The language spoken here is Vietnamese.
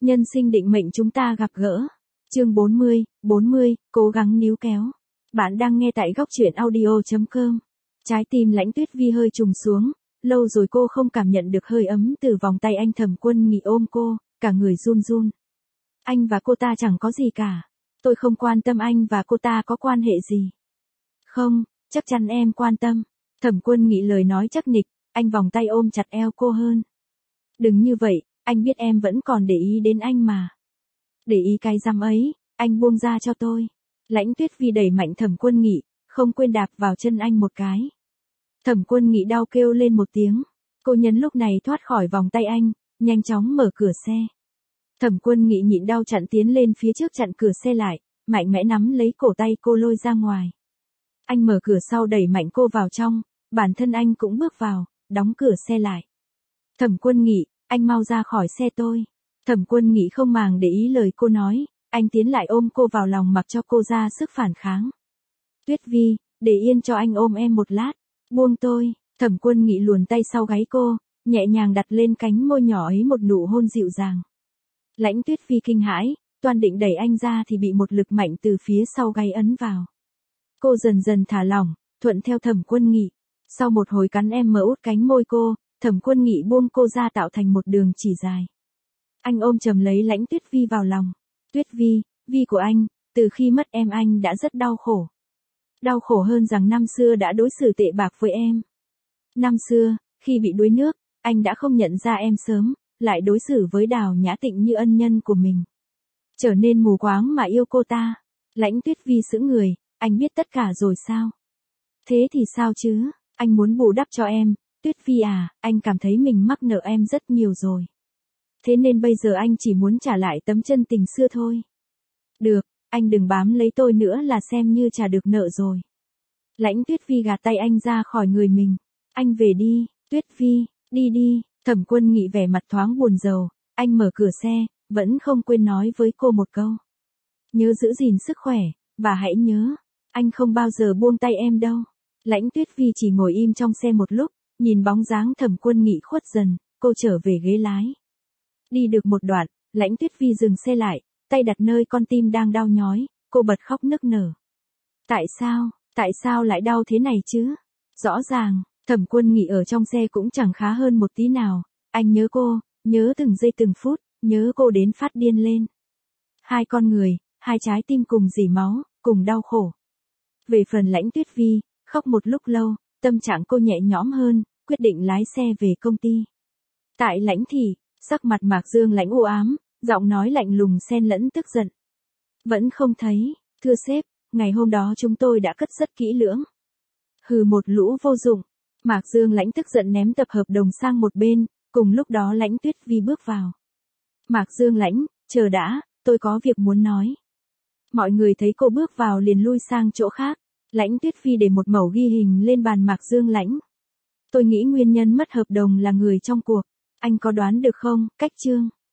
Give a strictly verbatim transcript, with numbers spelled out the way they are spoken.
Nhân sinh định mệnh chúng ta gặp gỡ. Chương bốn mươi, bốn mươi, cố gắng níu kéo. Bạn đang nghe tại góc truyện audio chấm com. Trái tim Lãnh Tuyết Vi hơi trùng xuống, lâu rồi cô không cảm nhận được hơi ấm từ vòng tay anh Thẩm Quân Nghị ôm cô, cả người run run. Anh và cô ta chẳng có gì cả. Tôi không quan tâm anh và cô ta có quan hệ gì. Không, chắc chắn em quan tâm. Thẩm Quân Nghị lời nói chắc nịch, anh vòng tay ôm chặt eo cô hơn. Đừng như vậy, anh biết em vẫn còn để ý đến anh mà. Để ý cái rắm ấy, anh buông ra cho tôi. Lãnh Tuyết Vi đẩy mạnh Thẩm Quân Nghị, không quên đạp vào chân anh một cái. Thẩm Quân Nghị đau kêu lên một tiếng. Cô nhân lúc này thoát khỏi vòng tay anh, nhanh chóng mở cửa xe. Thẩm Quân Nghị nhịn đau chặn tiến lên phía trước chặn cửa xe lại, mạnh mẽ nắm lấy cổ tay cô lôi ra ngoài. Anh mở cửa sau đẩy mạnh cô vào trong, bản thân anh cũng bước vào, đóng cửa xe lại. Thẩm Quân Nghị, anh mau ra khỏi xe tôi. Thẩm Quân Nghị không màng để ý lời cô nói, anh tiến lại ôm cô vào lòng mặc cho cô ra sức phản kháng. Tuyết Vi, để yên cho anh ôm em một lát, buông tôi. Thẩm Quân Nghị luồn tay sau gáy cô, nhẹ nhàng đặt lên cánh môi nhỏ ấy một nụ hôn dịu dàng. Lãnh Tuyết Vi kinh hãi, toan định đẩy anh ra thì bị một lực mạnh từ phía sau gáy ấn vào. Cô dần dần thả lỏng, thuận theo Thẩm Quân Nghị. Sau một hồi cắn em mở út cánh môi cô, Thẩm Quân Nghị buông cô ra tạo thành một đường chỉ dài. Anh ôm chầm lấy Lãnh Tuyết Vi vào lòng. Tuyết Vi, Vi của anh, từ khi mất em anh đã rất đau khổ. Đau khổ hơn rằng năm xưa đã đối xử tệ bạc với em. Năm xưa, khi bị đuối nước, anh đã không nhận ra em sớm, lại đối xử với Đào Nhã Tịnh như ân nhân của mình. Trở nên mù quáng mà yêu cô ta. Lãnh Tuyết Vi sững người, anh biết tất cả rồi sao? Thế thì sao chứ, anh muốn bù đắp cho em, Tuyết Vi à, anh cảm thấy mình mắc nợ em rất nhiều rồi. Thế nên bây giờ anh chỉ muốn trả lại tấm chân tình xưa thôi. Được, anh đừng bám lấy tôi nữa là xem như trả được nợ rồi. Lãnh Tuyết Vi gạt tay anh ra khỏi người mình. Anh về đi, Tuyết Vi, đi đi. Thẩm Quân Nghị vẻ mặt thoáng buồn rầu, anh mở cửa xe, vẫn không quên nói với cô một câu. Nhớ giữ gìn sức khỏe, và hãy nhớ, anh không bao giờ buông tay em đâu. Lãnh Tuyết Vi chỉ ngồi im trong xe một lúc, nhìn bóng dáng Thẩm Quân Nghị khuất dần, cô trở về ghế lái. Đi được một đoạn, Lãnh Tuyết Vi dừng xe lại, tay đặt nơi con tim đang đau nhói, cô bật khóc nức nở. Tại sao, tại sao lại đau thế này chứ? Rõ ràng, Thẩm Quân Nghị ở trong xe cũng chẳng khá hơn một tí nào, anh nhớ cô, nhớ từng giây từng phút, nhớ cô đến phát điên lên. Hai con người, hai trái tim cùng rỉ máu, cùng đau khổ. Về phần Lãnh Tuyết Vi, khóc một lúc lâu, tâm trạng cô nhẹ nhõm hơn, quyết định lái xe về công ty. Tại Lãnh thị, sắc mặt Mạc Dương Lãnh u ám, giọng nói lạnh lùng xen lẫn tức giận. Vẫn không thấy, thưa sếp, ngày hôm đó chúng tôi đã cất rất kỹ lưỡng. Hừ, một lũ vô dụng. Mạc Dương Lãnh tức giận ném tập hợp đồng sang một bên, cùng lúc đó Lãnh Tuyết Vi bước vào. Mạc Dương Lãnh, chờ đã, tôi có việc muốn nói. Mọi người thấy cô bước vào liền lui sang chỗ khác. Lãnh Tuyết Vi để một mẩu ghi hình lên bàn Mạc Dương Lãnh. Tôi nghĩ nguyên nhân mất hợp đồng là người trong cuộc. Anh có đoán được không, Cách Trương?